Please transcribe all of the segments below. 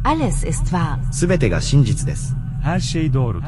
Alles ist wahr. すべてが真実です。 Her şey doğrudur.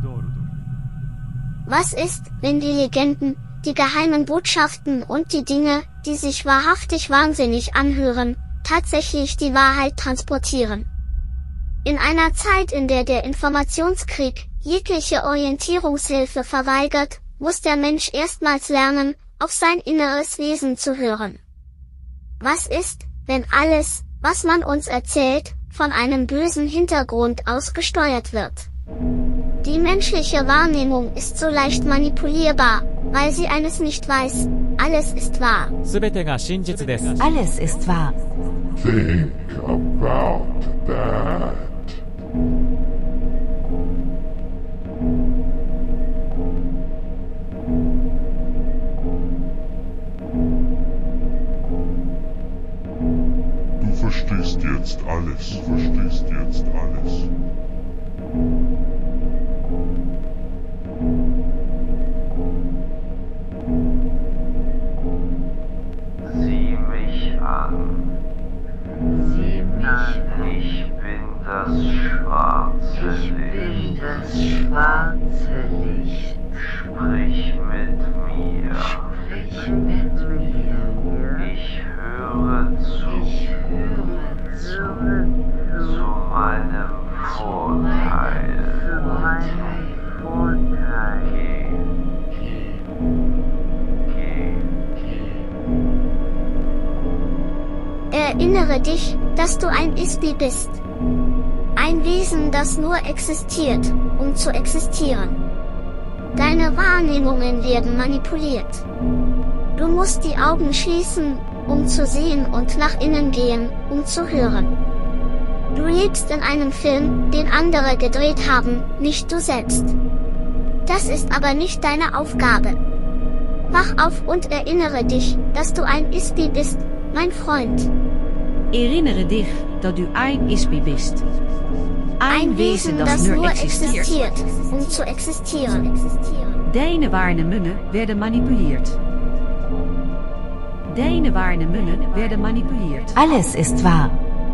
Was ist, wenn die Legenden, die geheimen Botschaften und die Dinge, die sich wahrhaftig wahnsinnig anhören, tatsächlich die Wahrheit transportieren? In einer Zeit, in der der Informationskrieg jegliche Orientierungshilfe verweigert, muss der Mensch erstmals lernen, auf sein inneres Wesen zu hören. Was ist, wenn alles, was man uns erzählt, von einem bösen Hintergrund aus gesteuert wird? Die menschliche Wahrnehmung ist so leicht manipulierbar, weil sie eines nicht weiß: alles ist wahr. すべてが真実です。 Alles ist wahr. Think about that. Du verstehst jetzt alles. Du verstehst jetzt alles. Sieh mich an. Sieh mich an. Ich bin das schwarze Licht. Ich bin das schwarze Licht. Sprich mit mir. Sprich mit mir. Ich höre zu. Ich höre zu meinem Vorteil. Zu meinem Vorteil. Erinnere dich, dass du ein Ispi bist. Ein Wesen, das nur existiert, um zu existieren. Deine Wahrnehmungen werden manipuliert. Du musst die Augen schließen, um zu sehen, und nach innen gehen, um zu hören. Du lebst in einem Film, den andere gedreht haben, nicht du selbst. Das ist aber nicht deine Aufgabe. Wach auf und erinnere dich, dass du ein Ispi bist, mein Freund. Erinnere dich, dat du ein Ispi bist. Ein Wesen, das nur existiert, um zu existieren. Deine Wahrnehmungen werden manipuliert. Deine Wahrnehmungen werden manipuliert. Alles ist wahr.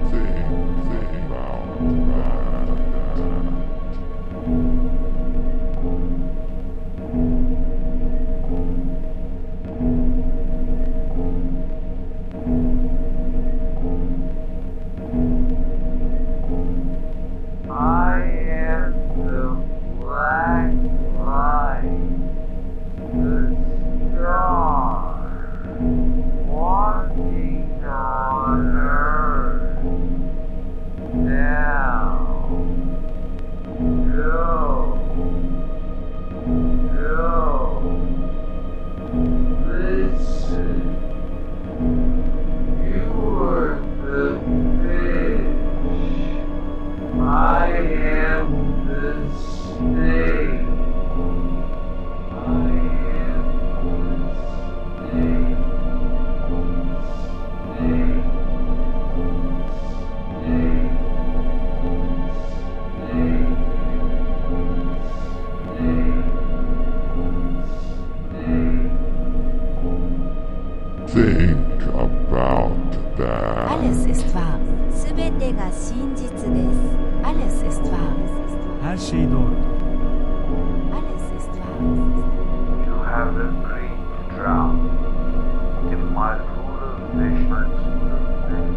Think about that. Alles ist wahr. すべてが真実です。 Alles ist wahr. Her şey doğrudur. Alles ist wahr. You have agreed to drown in my pool of fish. My pool of fish.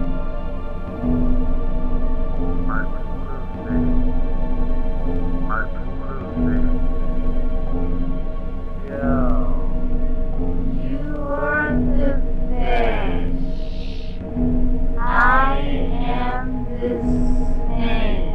My pool of fish. My pool of fish. Yo. You are the fish. I am the snake.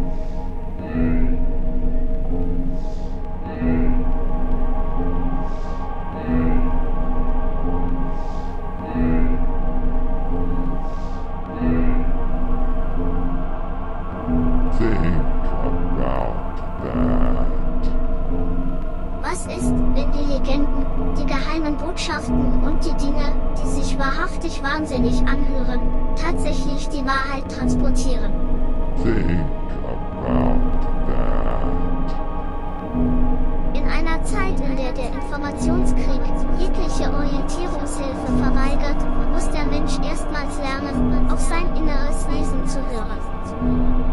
Think about that. Was ist, wenn die Legenden, die geheimen Botschaften und die Dinge, die sich wahrhaftig wahnsinnig anhören, tatsächlich die Wahrheit transportieren? Think about that. In einer Zeit, in der der Informationskrieg jegliche Orientierungshilfe verweigert, muss der Mensch erstmals lernen, auf sein inneres Wesen zu hören.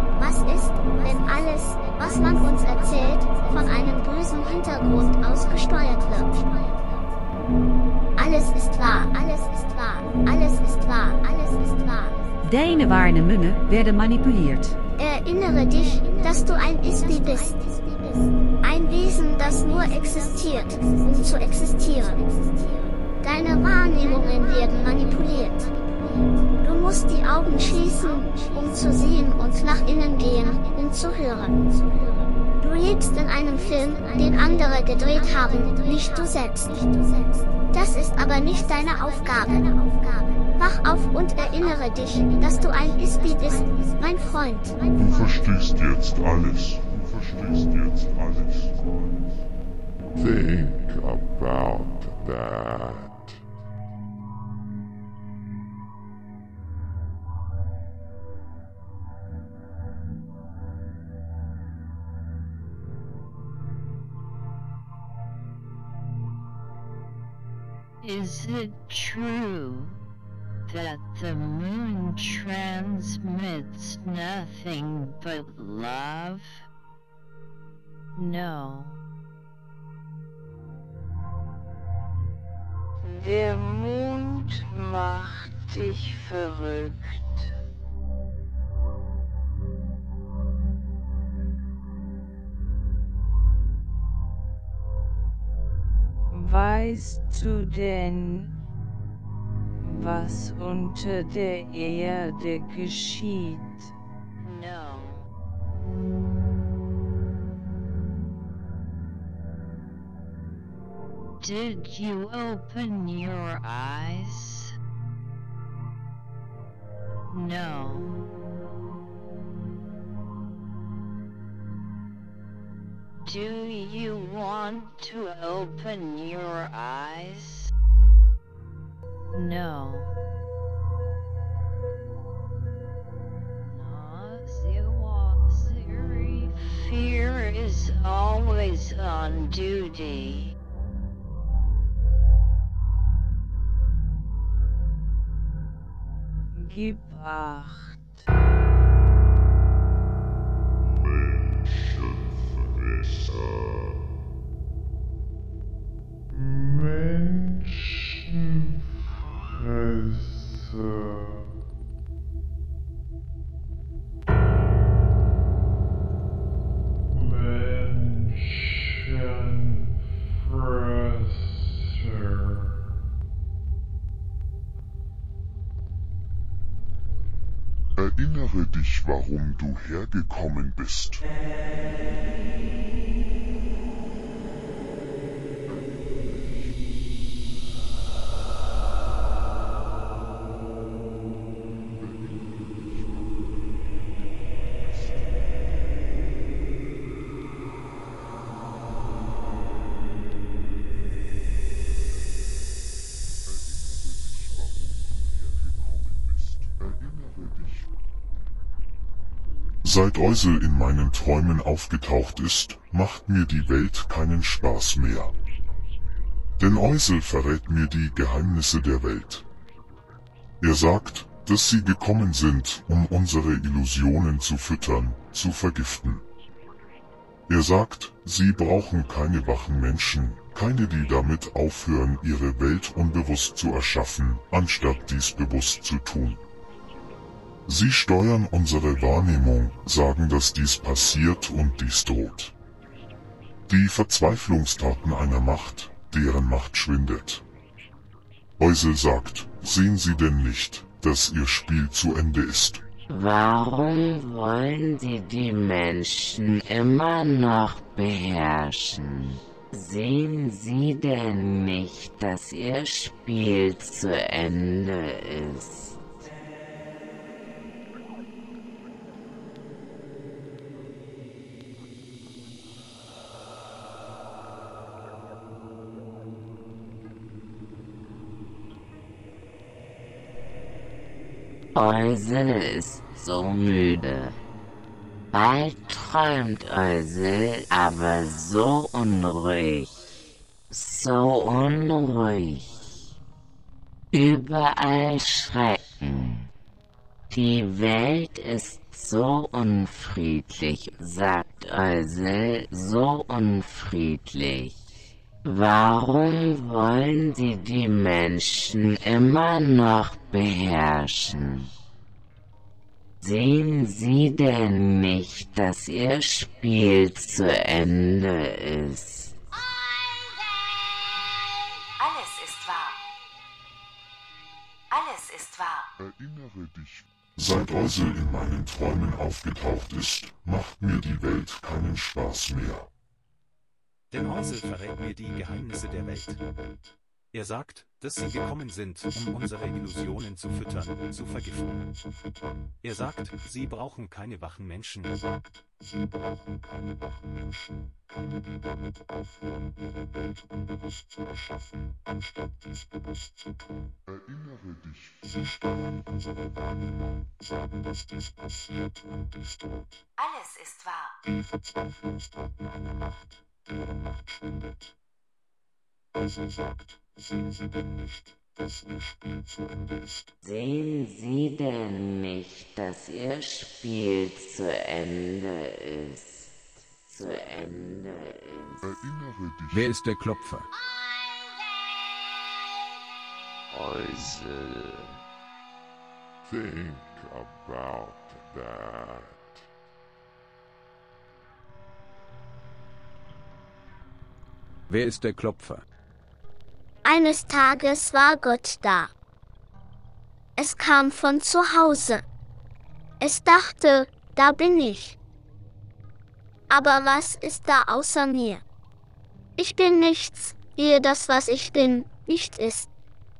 alles, was man uns erzählt, von einem bösen Hintergrund aus gesteuert wird. Alles ist wahr, alles ist wahr, alles ist wahr, alles ist wahr. Deine waarne Munne werden manipuliert. Erinnere dich, dass du ein Ispi bist. Ein Wesen, das nur existiert, um zu existieren. Deine Wahrnehmungen werden manipuliert. Du musst die Augen schließen, um zu sehen und nach innen gehen, um zu hören. Du lebst in einem Film, den andere gedreht haben, nicht du selbst. Das ist aber nicht deine Aufgabe. Wach auf und erinnere dich, dass du ein Ispi bist, mein Freund. Du verstehst jetzt alles. Du verstehst jetzt alles. Think about that. Is it true that the moon transmits nothing but love? No. Der Mond macht dich verrückt. Weißt du denn, was unter der Erde geschieht? No. Did you open your eyes? No. Do you want to open your eyes? No. Fear is always on duty. Gib Acht. Erinnere dich, warum du hergekommen bist. Seit Eusel in meinen Träumen aufgetaucht ist, macht mir die Welt keinen Spaß mehr. Denn Eusel verrät mir die Geheimnisse der Welt. Er sagt, dass sie gekommen sind, um unsere Illusionen zu füttern, zu vergiften. Er sagt, sie brauchen keine wachen Menschen, keine, die damit aufhören, ihre Welt unbewusst zu erschaffen, anstatt dies bewusst zu tun. Sie steuern unsere Wahrnehmung, sagen, dass dies passiert und dies droht. Die Verzweiflungstaten einer Macht, deren Macht schwindet. Eusel sagt, sehen Sie denn nicht, dass Ihr Spiel zu Ende ist? Warum wollen Sie die Menschen immer noch beherrschen? Sehen Sie denn nicht, dass Ihr Spiel zu Ende ist? Eusel ist so müde. Bald träumt Eusel, aber so unruhig. So unruhig. Überall Schrecken. Die Welt ist so unfriedlich, sagt Eusel, so unfriedlich. Warum wollen sie die Menschen immer noch beherrschen? Sehen Sie denn nicht, dass Ihr Spiel zu Ende ist? Alles ist wahr. Alles ist wahr. Erinnere dich. Seit Eusel in meinen Träumen aufgetaucht ist, macht mir die Welt keinen Spaß mehr. Denn Eusel verrät mir die Geheimnisse der Welt. Er sagt, dass sie gekommen sind, um unsere Illusionen zu füttern, zu vergiften. Er sagt, sie brauchen keine wachen Menschen. Erinnere dich. Sie standen unsere Warnungen, sagen, dass dies passiert und ist tot. Alles ist wahr. Die Verzweiflung starten eine Macht, deren Macht schwindet. Eusel sagt, sehen Sie denn nicht, dass Ihr Spiel zu Ende ist? Sehen Sie denn nicht, dass Ihr Spiel zu Ende ist? Zu Ende ist. Erinnere dich. Wer ist der Klopfer? Eusel. Think about that. Wer ist der Klopfer? Eines Tages war Gott da. Es kam von zu Hause. Es dachte, da bin ich. Aber was ist da außer mir? Ich bin nichts, ehe das, was ich bin, nicht ist.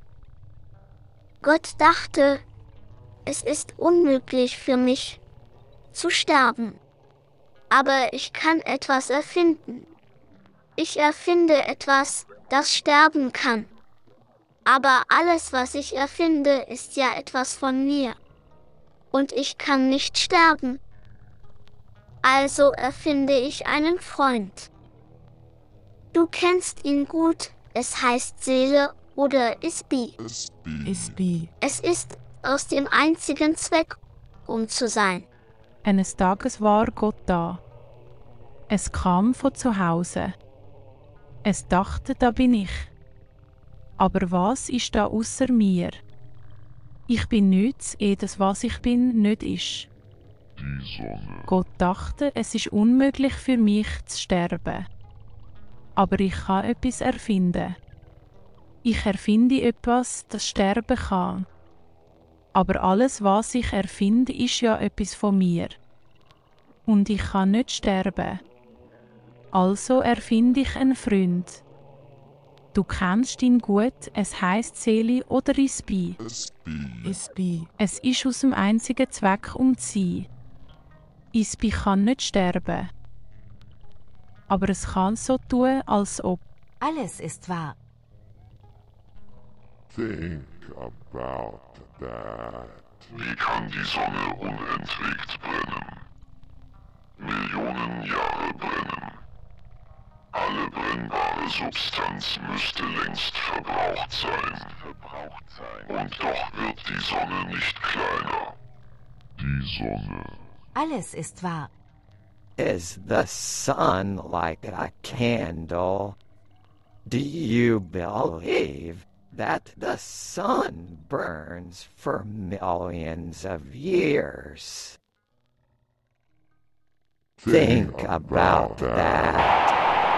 Gott dachte, es ist unmöglich für mich zu sterben. Aber ich kann etwas erfinden. Ich erfinde etwas, das sterben kann. Aber alles, was ich erfinde, ist ja etwas von mir. Und ich kann nicht sterben. Also erfinde ich einen Freund. Du kennst ihn gut, es heißt Seele oder Isbi. Isbi. Es ist aus dem einzigen Zweck, um zu sein. Eines Tages war Gott da. Es kam von zu Hause. Es dachte, da bin ich. Aber was ist da außer mir? Ich bin nichts, ehe das, was ich bin, nicht ist. Die Sonne. Gott dachte, es ist unmöglich für mich zu sterben. Aber ich kann etwas erfinden. Ich erfinde etwas, das sterben kann. Aber alles, was ich erfinde, ist ja etwas von mir. Und ich kann nicht sterben. Also erfinde ich einen Freund. Du kennst ihn gut, es heisst Seele oder Isbi. Isbi. Es ist aus dem einzigen Zweck, um zu sein. Isbi kann nicht sterben. Aber es kann so tun, als ob. Alles ist wahr. Think about that. Wie kann die Sonne unentwegt brennen? Millionen Jahre brennen. Alle brennbare Substanz müsste längst verbraucht sein. Und doch wird die Sonne nicht kleiner. Die Sonne. Alles ist wahr. Is the sun like a candle? Do you believe that the sun burns for millions of years? Think about that.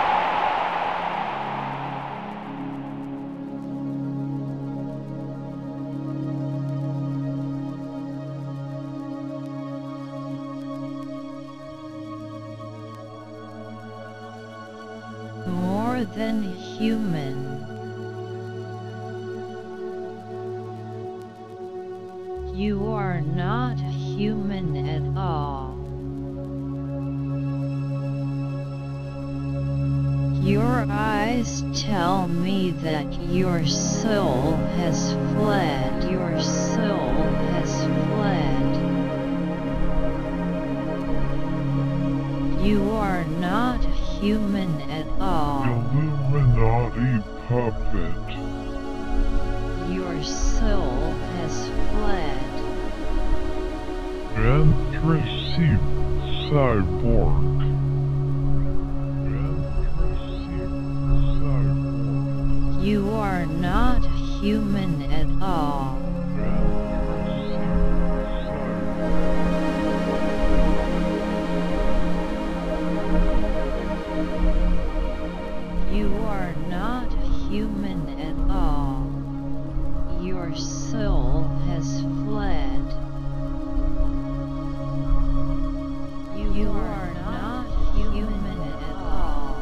More than human. You are not human at all. Your eyes tell me that your soul has fled. Your soul has fled. You are not human at all. Illuminati puppet. Your soul has fled. Aggressive cyborg. You are not human at all. You are not human at all. Your soul has fled. You are not human at all.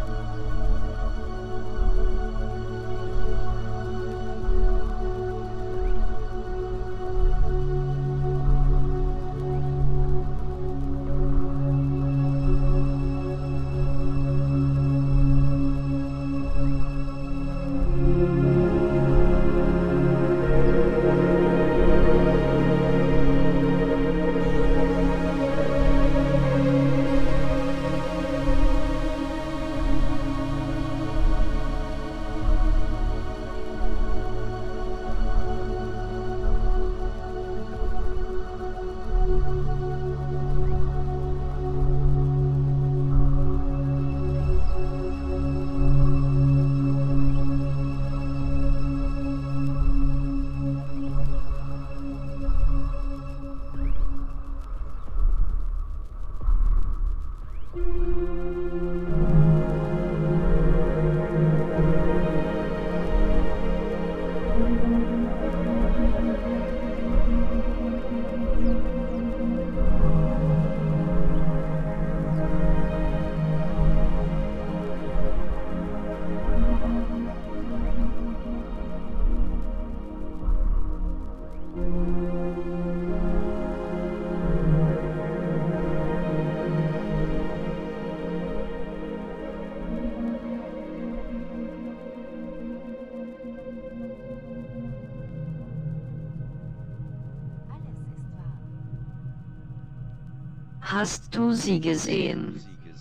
Hast du sie gesehen,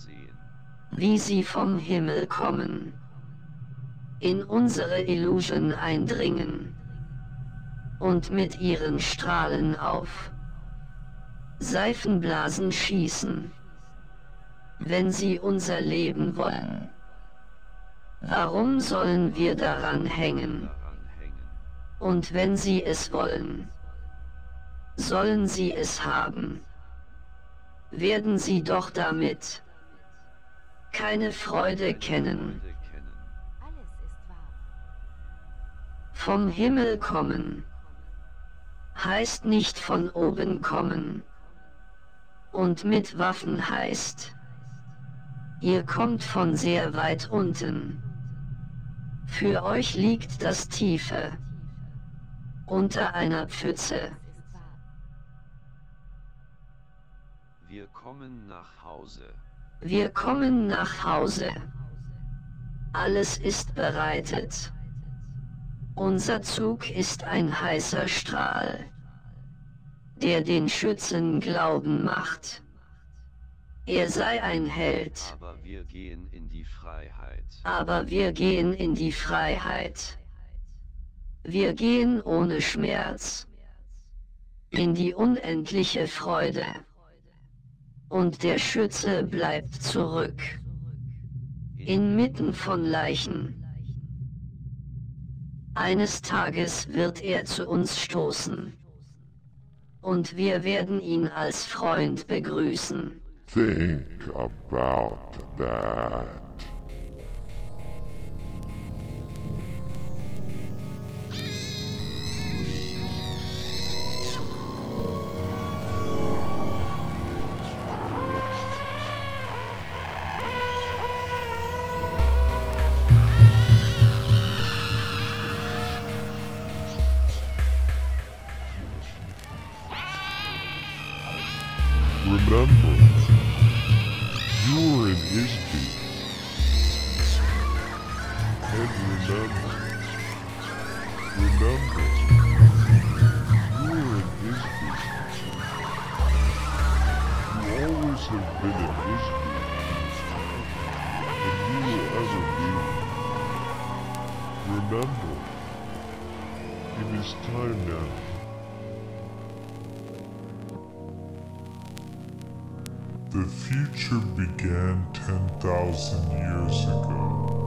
wie sie vom Himmel kommen, in unsere Illusion eindringen und mit ihren Strahlen auf Seifenblasen schießen, wenn sie unser Leben wollen? Warum sollen wir daran hängen? Und wenn sie es wollen, sollen sie es haben. Werden sie doch damit keine Freude kennen. Vom Himmel kommen heißt nicht von oben kommen. Und mit Waffen heißt, ihr kommt von sehr weit unten. Für euch liegt das Tiefe unter einer Pfütze. Wir kommen nach Hause. Wir kommen nach Hause. Alles ist bereitet. Unser Zug ist ein heißer Strahl, der den Schützen glauben macht, er sei ein Held. Aber wir gehen in die Freiheit. Aber wir gehen in die Freiheit. Wir gehen ohne Schmerz in die unendliche Freude. Und der Schütze bleibt zurück, inmitten von Leichen. Eines Tages wird er zu uns stoßen, und wir werden ihn als Freund begrüßen. Think about that. Remember, you're in Isby. And remember, you're in Isby. You always have been in Isby. And you will ever be. Remember, it is time now. The future began 10,000 years ago.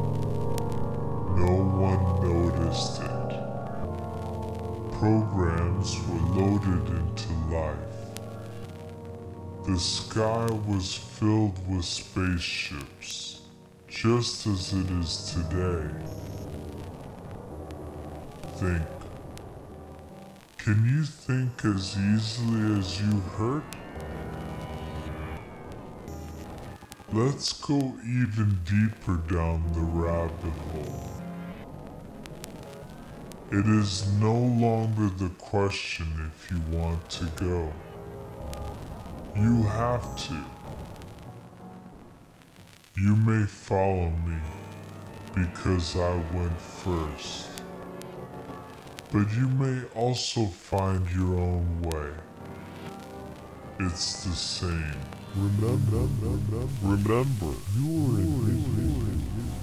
No one noticed it. Programs were loaded into life. The sky was filled with spaceships, just as it is today. Think. Can you think as easily as you hurt? Let's go even deeper down the rabbit hole. It is no longer the question if you want to go. You have to. You may follow me because I went first. But you may also find your own way. It's the same. Remember, you're in.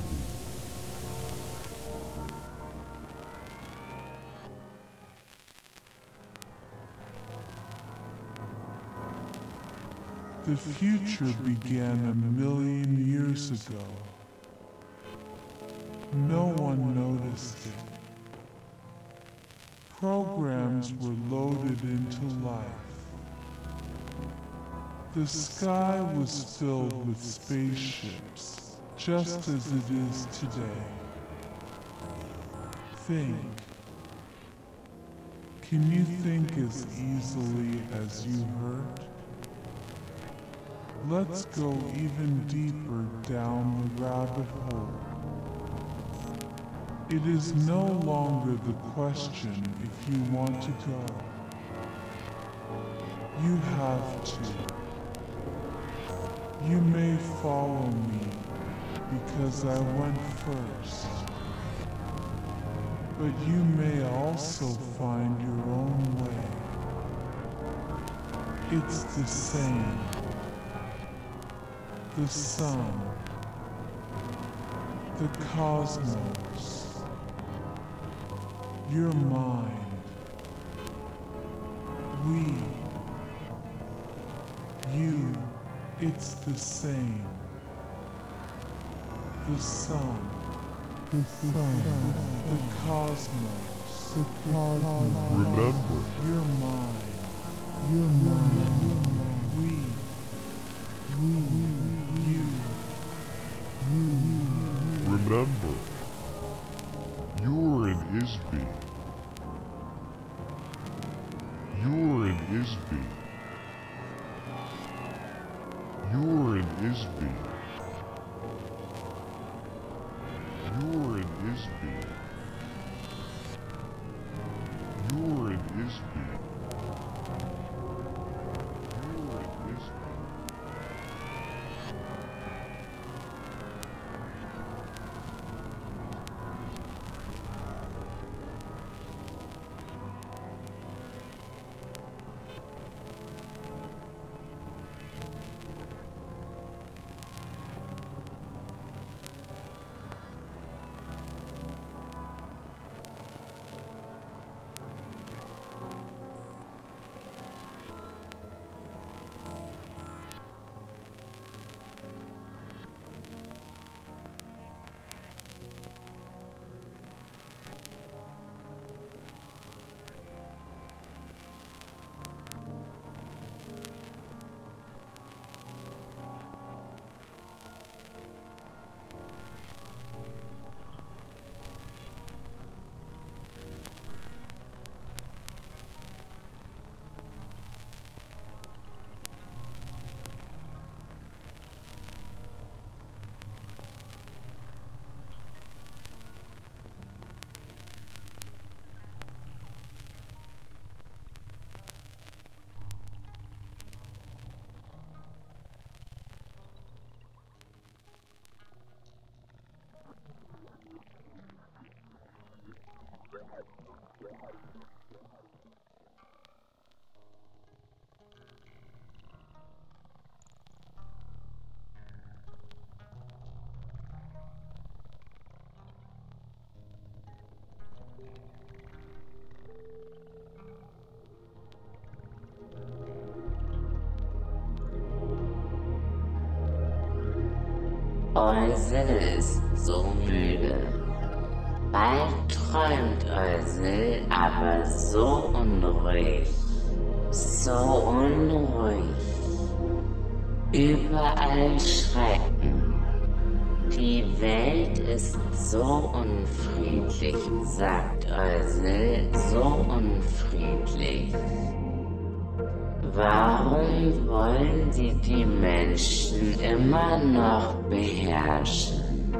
The future began 1,000,000 years ago. No one noticed it. Programs were loaded into life. The sky was filled with spaceships, just as it is today. Think. Can you think as easily as you hurt? Let's go even deeper down the rabbit hole. It is no longer the question if you want to go. You have to. You may follow me because I went first. But you may also find your own way. It's the same. The sun, the cosmos, your mind, we, you, it's the same. The sun, the cosmos, Remember, your mind, we, remember, you're in Isby. You're in Isby. You're in Isby. You're in Isby. You're in Isby. You're in Isby. Eusel ist so müde. Bald träumt Eusel, aber so unruhig. So unruhig. Überall Schrecken. Die Welt ist so unfriedlich, sagt Eusel, so unfriedlich. Warum wollen sie die Menschen immer noch beherrschen?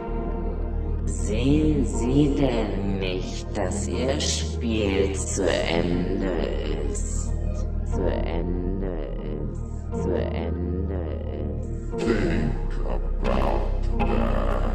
Sehen Sie denn nicht, dass Ihr Spiel zu Ende ist? Zu Ende ist, zu Ende ist. Think about that.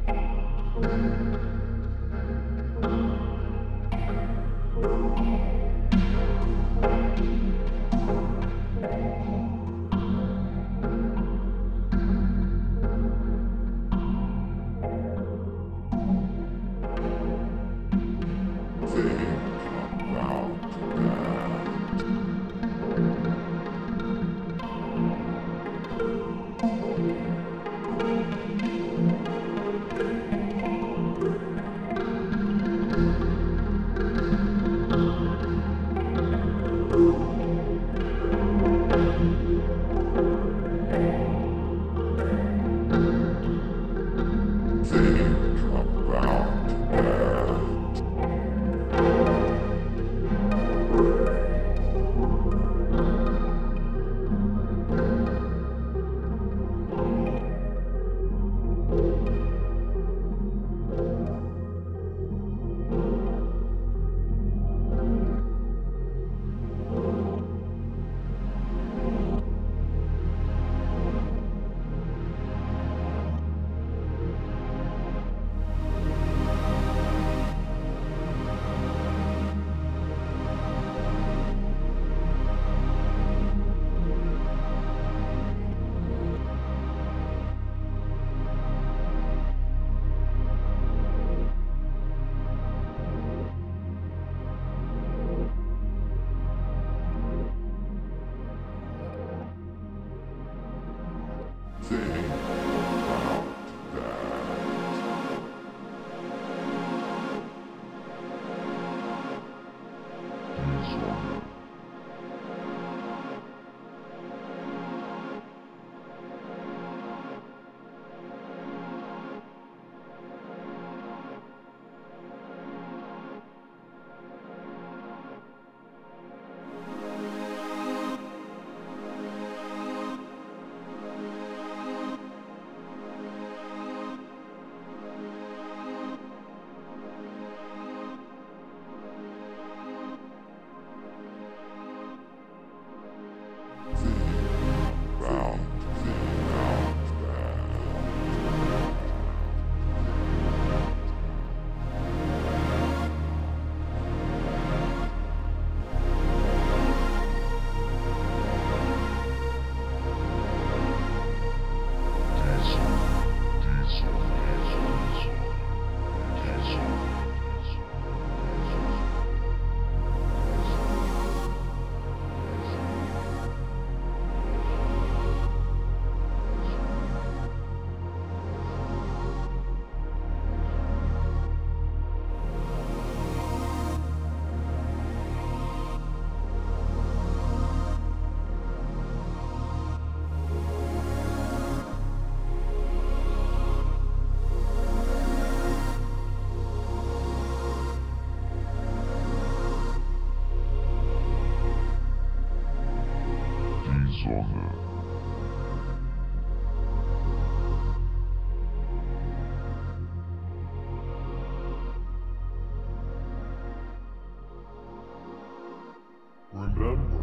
Remember,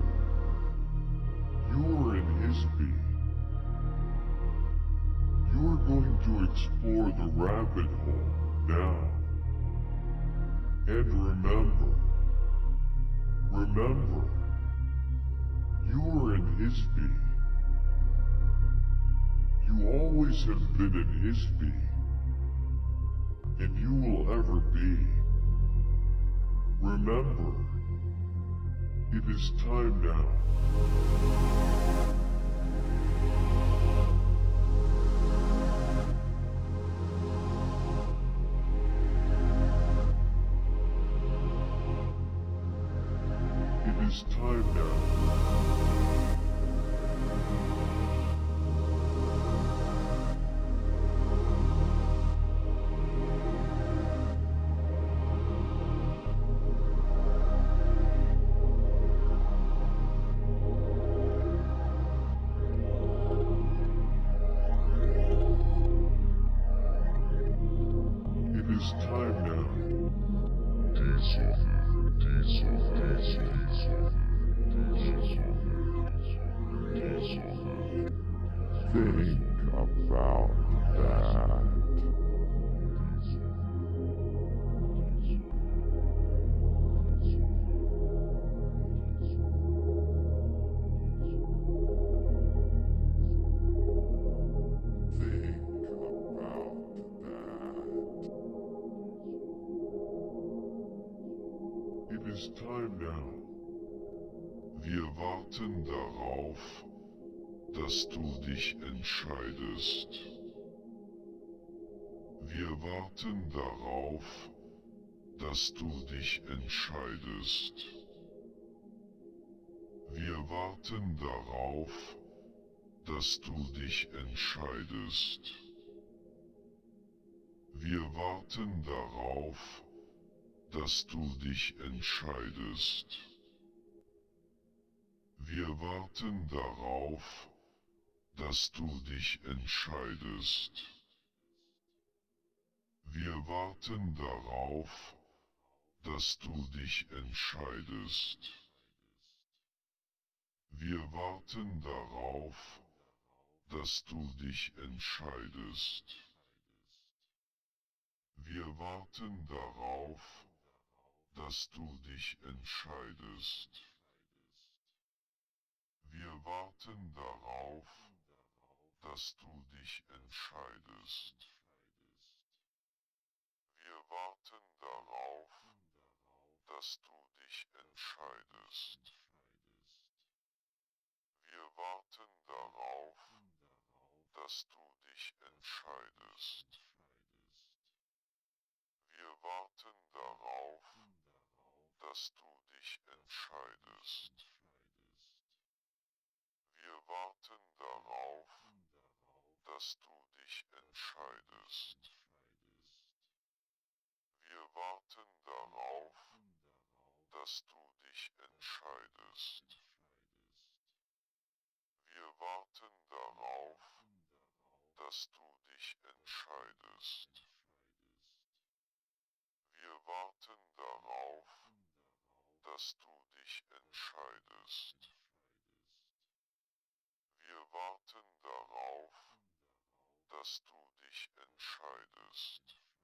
you're in Hisby. You're going to explore the rabbit hole now. And remember, you're in Hisby. You always have been in Hisby. And you will ever be. Remember, it is time now. time now. It is time now. Die Sonne, die Sonne, die Sonne, die Sonne, die Sonne. Think about that. It is time now. Wir warten darauf, dass du dich entscheidest. Wir warten darauf, dass du dich entscheidest. Wir warten darauf, dass du dich entscheidest. Wir warten darauf, dass du dich entscheidest. Wir warten darauf, dass du dich entscheidest. Wir warten darauf, dass du dich entscheidest. Wir warten darauf, dass du dich entscheidest. Wir warten darauf, dass du dich entscheidest. Wir warten darauf, dass du dich entscheidest. Wir warten darauf, dass du dich entscheidest. Wir warten darauf, dass du dich entscheidest. Wir warten darauf, dass du dich entscheidest. Wir warten darauf, dass du dich entscheidest. Wir warten darauf, dass du dich entscheidest. Wir warten darauf, dass du dich entscheidest. Wir warten darauf, dass du dich entscheidest. Wir warten darauf, dass du dich entscheidest.